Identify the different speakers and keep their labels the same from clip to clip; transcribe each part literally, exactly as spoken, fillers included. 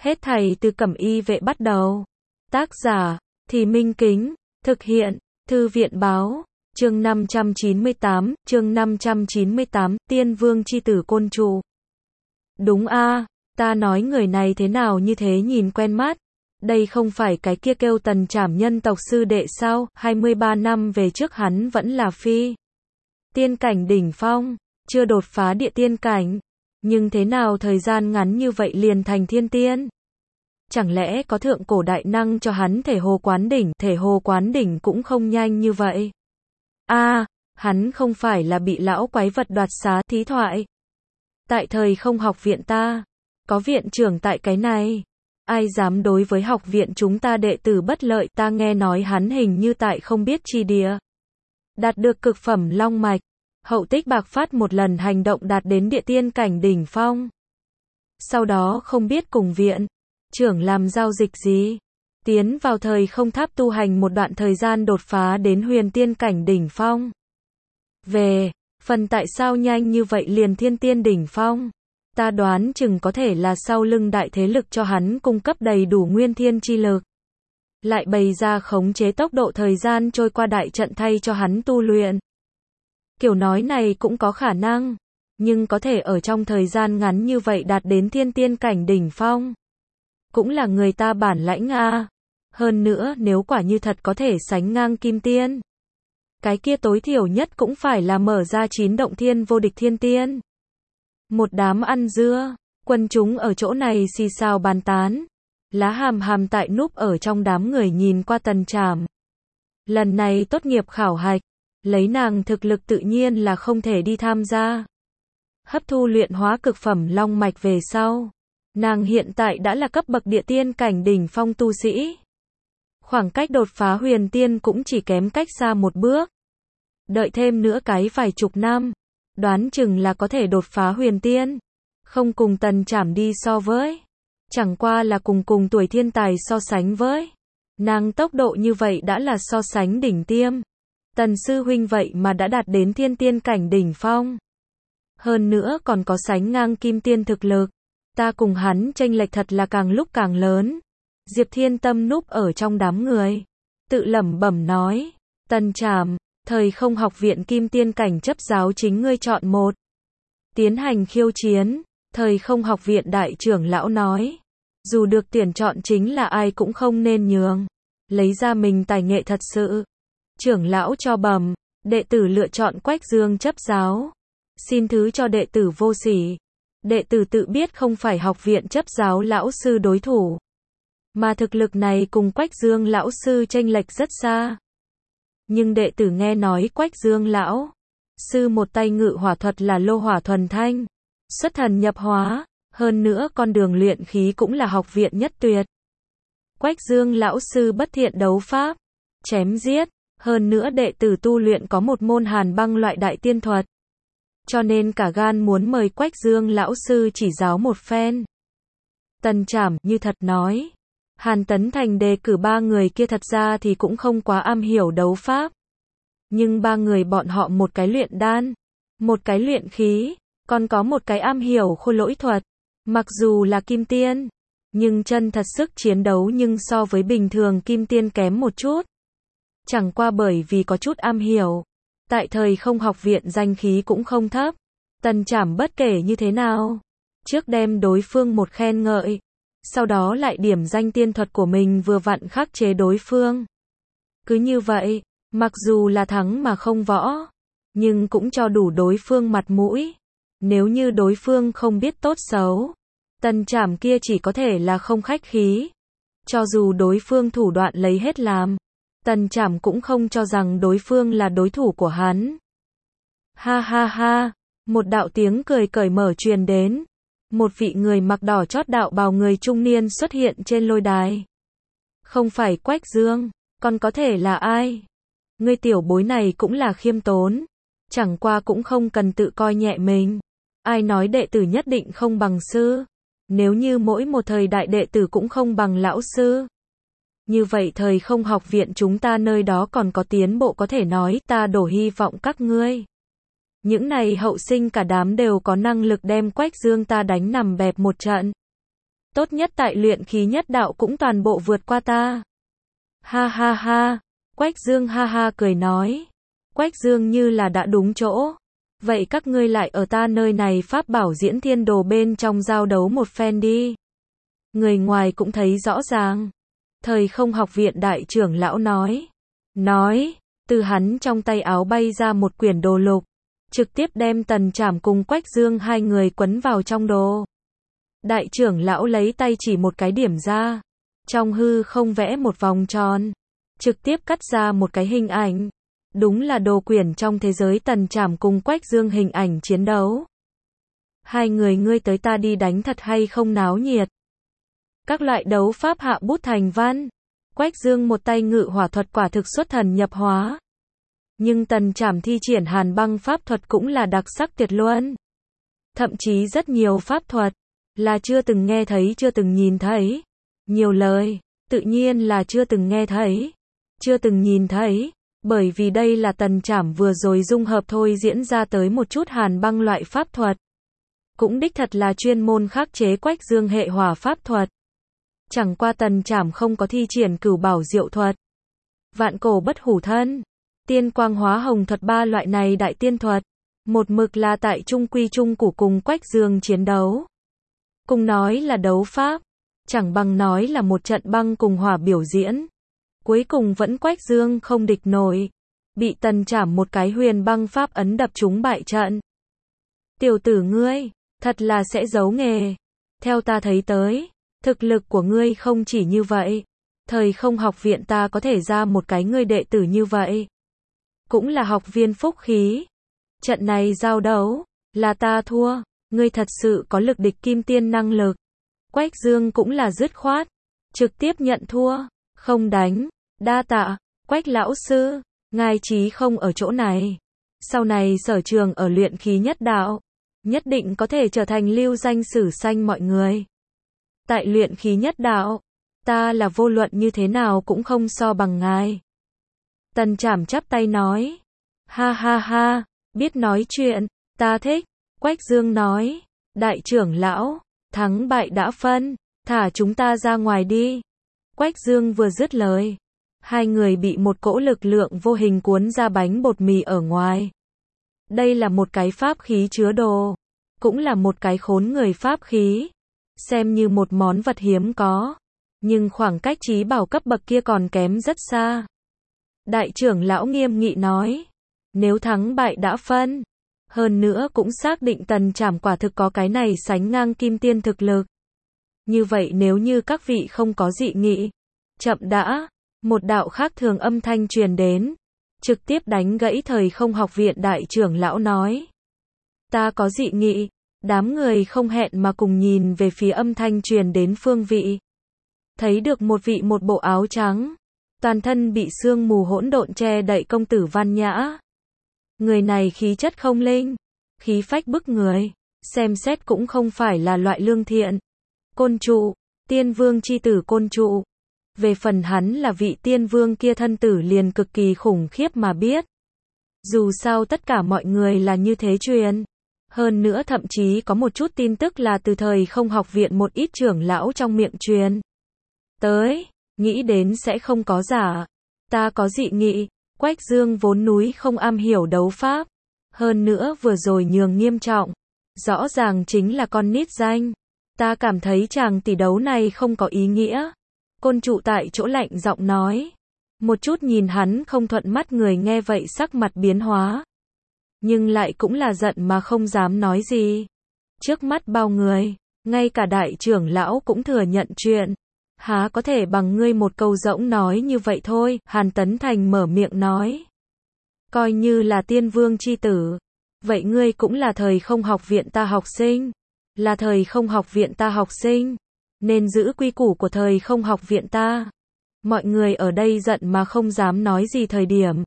Speaker 1: Hết thảy từ Cẩm Y Vệ bắt đầu. Tác giả, Thì Minh Kính, thực hiện, Thư viện Báo, chương năm trăm chín mươi tám, chương năm trăm chín mươi tám, Tiên Vương chi tử Côn Trụ. Đúng a, ta nói người này thế nào như thế nhìn quen mắt. Đây không phải cái kia kêu Tần Trảm nhân tộc sư đệ sao, hai mươi ba năm về trước hắn vẫn là phi tiên cảnh đỉnh phong, chưa đột phá địa tiên cảnh, nhưng thế nào thời gian ngắn như vậy liền thành thiên tiên? Chẳng lẽ có thượng cổ đại năng cho hắn thể hồ quán đỉnh, thể hồ quán đỉnh cũng không nhanh như vậy. A, à, hắn không phải là bị lão quái vật đoạt xá thí thoại. Tại thời không học viện ta, có viện trưởng tại cái này. Ai dám đối với học viện chúng ta đệ tử bất lợi, ta nghe nói hắn hình như tại không biết chi địa. Đạt được cực phẩm long mạch, hậu tích bạc phát một lần hành động đạt đến địa tiên cảnh đỉnh phong. Sau đó không biết cùng viện trưởng làm giao dịch gì, tiến vào thời không tháp tu hành một đoạn thời gian đột phá đến huyền tiên cảnh đỉnh phong. Về phần tại sao nhanh như vậy liền thiên tiên đỉnh phong, ta đoán chừng có thể là sau lưng đại thế lực cho hắn cung cấp đầy đủ nguyên thiên chi lực, lại bày ra khống chế tốc độ thời gian trôi qua đại trận thay cho hắn tu luyện. Kiểu nói này cũng có khả năng, nhưng có thể ở trong thời gian ngắn như vậy đạt đến thiên tiên cảnh đỉnh phong, cũng là người ta bản lãnh a. Hơn nữa nếu quả như thật có thể sánh ngang kim tiên, cái kia tối thiểu nhất cũng phải là mở ra chín động thiên vô địch thiên tiên. Một đám ăn dưa, quân chúng ở chỗ này xì xào bàn tán. Lá Hàm Hàm tại núp ở trong đám người nhìn qua Tần Trảm. Lần này tốt nghiệp khảo hạch, lấy nàng thực lực tự nhiên là không thể đi tham gia. Hấp thu luyện hóa cực phẩm long mạch về sau, nàng hiện tại đã là cấp bậc địa tiên cảnh đỉnh phong tu sĩ. Khoảng cách đột phá huyền tiên cũng chỉ kém cách xa một bước. Đợi thêm nữa cái vài chục năm, đoán chừng là có thể đột phá huyền tiên. Không cùng Tần Trảm đi so với, chẳng qua là cùng cùng tuổi thiên tài so sánh với. Nàng tốc độ như vậy đã là so sánh đỉnh tiêm. Tần sư huynh vậy mà đã đạt đến thiên tiên cảnh đỉnh phong. Hơn nữa còn có sánh ngang kim tiên thực lực. Ta cùng hắn chênh lệch thật là càng lúc càng lớn. Diệp Thiên Tâm núp ở trong đám người, tự lẩm bẩm nói, Tần Trảm, thời không học viện kim tiên cảnh chấp giáo chính ngươi chọn một. Tiến hành khiêu chiến, thời không học viện đại trưởng lão nói, dù được tuyển chọn chính là ai cũng không nên nhường, lấy ra mình tài nghệ thật sự. Trưởng lão cho bẩm, đệ tử lựa chọn Quách Dương chấp giáo. Xin thứ cho đệ tử vô sỉ. Đệ tử tự biết không phải học viện chấp giáo lão sư đối thủ, mà thực lực này cùng Quách Dương lão sư chênh lệch rất xa. Nhưng đệ tử nghe nói Quách Dương lão sư một tay ngự hỏa thuật là lô hỏa thuần thanh, xuất thần nhập hóa, hơn nữa con đường luyện khí cũng là học viện nhất tuyệt. Quách Dương lão sư bất thiện đấu pháp, chém giết, hơn nữa đệ tử tu luyện có một môn hàn băng loại đại tiên thuật. Cho nên cả gan muốn mời Quách Dương lão sư chỉ giáo một phen. Tần Trảm như thật nói, Hàn Tấn Thành đề cử ba người kia thật ra thì cũng không quá am hiểu đấu pháp. Nhưng ba người bọn họ một cái luyện đan, một cái luyện khí, còn có một cái am hiểu khôi lỗi thuật. Mặc dù là kim tiên, nhưng chân thật sức chiến đấu nhưng so với bình thường kim tiên kém một chút. Chẳng qua bởi vì có chút am hiểu, tại thời không học viện danh khí cũng không thấp. Tần Trảm bất kể như thế nào, trước đem đối phương một khen ngợi, sau đó lại điểm danh tiên thuật của mình vừa vặn khắc chế đối phương. Cứ như vậy, mặc dù là thắng mà không võ, nhưng cũng cho đủ đối phương mặt mũi. Nếu như đối phương không biết tốt xấu, Tần Trảm kia chỉ có thể là không khách khí. Cho dù đối phương thủ đoạn lấy hết làm, Tần Trảm cũng không cho rằng đối phương là đối thủ của hắn. Ha ha ha, một đạo tiếng cười cởi mở truyền đến. Một vị người mặc đỏ chót đạo bào người trung niên xuất hiện trên lôi đài. Không phải Quách Dương, còn có thể là ai? Ngươi tiểu bối này cũng là khiêm tốn, chẳng qua cũng không cần tự coi nhẹ mình. Ai nói đệ tử nhất định không bằng sư? Nếu như mỗi một thời đại đệ tử cũng không bằng lão sư, như vậy thời không học viện chúng ta nơi đó còn có tiến bộ có thể nói. Ta đổ hy vọng các ngươi, những này hậu sinh cả đám đều có năng lực đem Quách Dương ta đánh nằm bẹp một trận. Tốt nhất tại luyện khí nhất đạo cũng toàn bộ vượt qua ta. Ha ha ha, Quách Dương ha ha cười nói. Quách Dương như là đã đúng chỗ. Vậy các ngươi lại ở ta nơi này pháp bảo diễn thiên đồ bên trong giao đấu một phen đi. Người ngoài cũng thấy rõ ràng. Thời không học viện đại trưởng lão nói. Nói, từ hắn trong tay áo bay ra một quyển đồ lục. Trực tiếp đem Tần Trảm cùng Quách Dương hai người quấn vào trong đồ. Đại trưởng lão lấy tay chỉ một cái điểm ra. Trong hư không vẽ một vòng tròn. Trực tiếp cắt ra một cái hình ảnh. Đúng là đồ quyển trong thế giới Tần Trảm cùng Quách Dương hình ảnh chiến đấu. Hai người ngươi tới ta đi đánh thật hay không náo nhiệt. Các loại đấu pháp hạ bút thành văn. Quách Dương một tay ngự hỏa thuật quả thực xuất thần nhập hóa. Nhưng Tần Trảm thi triển hàn băng pháp thuật cũng là đặc sắc tuyệt luân. Thậm chí rất nhiều pháp thuật là chưa từng nghe thấy, chưa từng nhìn thấy. Nhiều lời, tự nhiên là chưa từng nghe thấy, chưa từng nhìn thấy. Bởi vì đây là Tần Trảm vừa rồi dung hợp thôi diễn ra tới một chút hàn băng loại pháp thuật. Cũng đích thật là chuyên môn khắc chế Quách Dương hệ hỏa pháp thuật. Chẳng qua Tần Trảm không có thi triển cửu bảo diệu thuật, vạn cổ bất hủ thân, tiên quang hóa hồng thuật ba loại này đại tiên thuật. Một mực là tại trung quy trung củ cùng Quách Dương chiến đấu. Cùng nói là đấu pháp, chẳng bằng nói là một trận băng cùng hỏa biểu diễn. Cuối cùng vẫn Quách Dương không địch nổi. Bị Tần Trảm một cái huyền băng pháp ấn đập trúng bại trận. Tiểu tử ngươi, thật là sẽ giấu nghề. Theo ta thấy tới, thực lực của ngươi không chỉ như vậy. Thời không học viện ta có thể ra một cái ngươi đệ tử như vậy. Cũng là học viên phúc khí. Trận này giao đấu, là ta thua. Ngươi thật sự có lực địch kim tiên năng lực. Quách Dương cũng là dứt khoát. Trực tiếp nhận thua. Không đánh. Đa tạ. Quách lão sư. Ngài trí không ở chỗ này. Sau này sở trường ở luyện khí nhất đạo. Nhất định có thể trở thành lưu danh sử sanh mọi người. Tại luyện khí nhất đạo. Ta là vô luận như thế nào cũng không so bằng ngài. Tần Trảm chắp tay nói. Ha ha ha. Biết nói chuyện. Ta thích. Quách Dương nói. Đại trưởng lão. Thắng bại đã phân. Thả chúng ta ra ngoài đi. Quách Dương vừa dứt lời. Hai người bị một cỗ lực lượng vô hình cuốn ra bánh bột mì ở ngoài. Đây là một cái pháp khí chứa đồ. Cũng là một cái khốn người pháp khí. Xem như một món vật hiếm có. Nhưng khoảng cách trí bảo cấp bậc kia còn kém rất xa. Đại trưởng lão nghiêm nghị nói. Nếu thắng bại đã phân. Hơn nữa cũng xác định Tần Trảm quả thực có cái này sánh ngang kim tiên thực lực. Như vậy nếu như các vị không có dị nghị. Chậm đã. Một đạo khác thường âm thanh truyền đến. Trực tiếp đánh gãy thời không học viện đại trưởng lão nói. Ta có dị nghị. Đám người không hẹn mà cùng nhìn về phía âm thanh truyền đến phương vị. Thấy được một vị một bộ áo trắng. Toàn thân bị sương mù hỗn độn che đậy công tử văn nhã. Người này khí chất không linh. Khí phách bức người. Xem xét cũng không phải là loại lương thiện. Côn trụ. Tiên vương chi tử Côn trụ. Về phần hắn là vị tiên vương kia thân tử liền cực kỳ khủng khiếp mà biết. Dù sao tất cả mọi người là như thế truyền. Hơn nữa thậm chí có một chút tin tức là từ thời không học viện một ít trưởng lão trong miệng truyền. Tới, nghĩ đến sẽ không có giả. Ta có dị nghị. Quách Dương vốn núi không am hiểu đấu pháp. Hơn nữa vừa rồi nhường nghiêm trọng. Rõ ràng chính là con nít danh. Ta cảm thấy chàng tỷ đấu này không có ý nghĩa. Côn trụ tại chỗ lạnh giọng nói. Một chút nhìn hắn không thuận mắt người nghe vậy sắc mặt biến hóa. Nhưng lại cũng là giận mà không dám nói gì. Trước mắt bao người, ngay cả đại trưởng lão cũng thừa nhận chuyện. Há có thể bằng ngươi một câu rỗng nói như vậy thôi, Hàn Tấn Thành mở miệng nói. Coi như là tiên vương chi tử. Vậy ngươi cũng là thời không học viện ta học sinh. Là thời không học viện ta học sinh. Nên giữ quy củ của thời không học viện ta. Mọi người ở đây giận mà không dám nói gì thời điểm.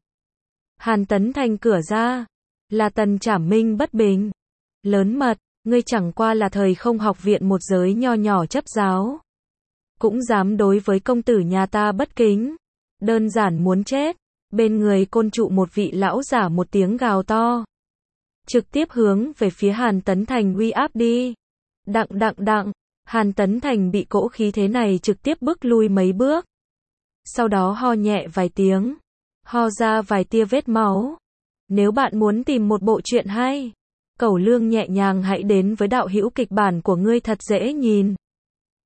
Speaker 1: Hàn Tấn Thành cửa ra. Là Tần Trảm minh bất bình. Lớn mật, ngươi chẳng qua là thời không học viện một giới nho nhỏ chấp giáo. Cũng dám đối với công tử nhà ta bất kính. Đơn giản muốn chết. Bên người Côn trụ một vị lão giả một tiếng gào to. Trực tiếp hướng về phía Hàn Tấn Thành uy áp đi. Đặng đặng đặng. Hàn Tấn Thành bị cỗ khí thế này trực tiếp bước lui mấy bước. Sau đó ho nhẹ vài tiếng, ho ra vài tia vết máu. Nếu bạn muốn tìm một bộ truyện hay, cẩu lương nhẹ nhàng hãy đến với đạo hữu kịch bản của ngươi thật dễ nhìn.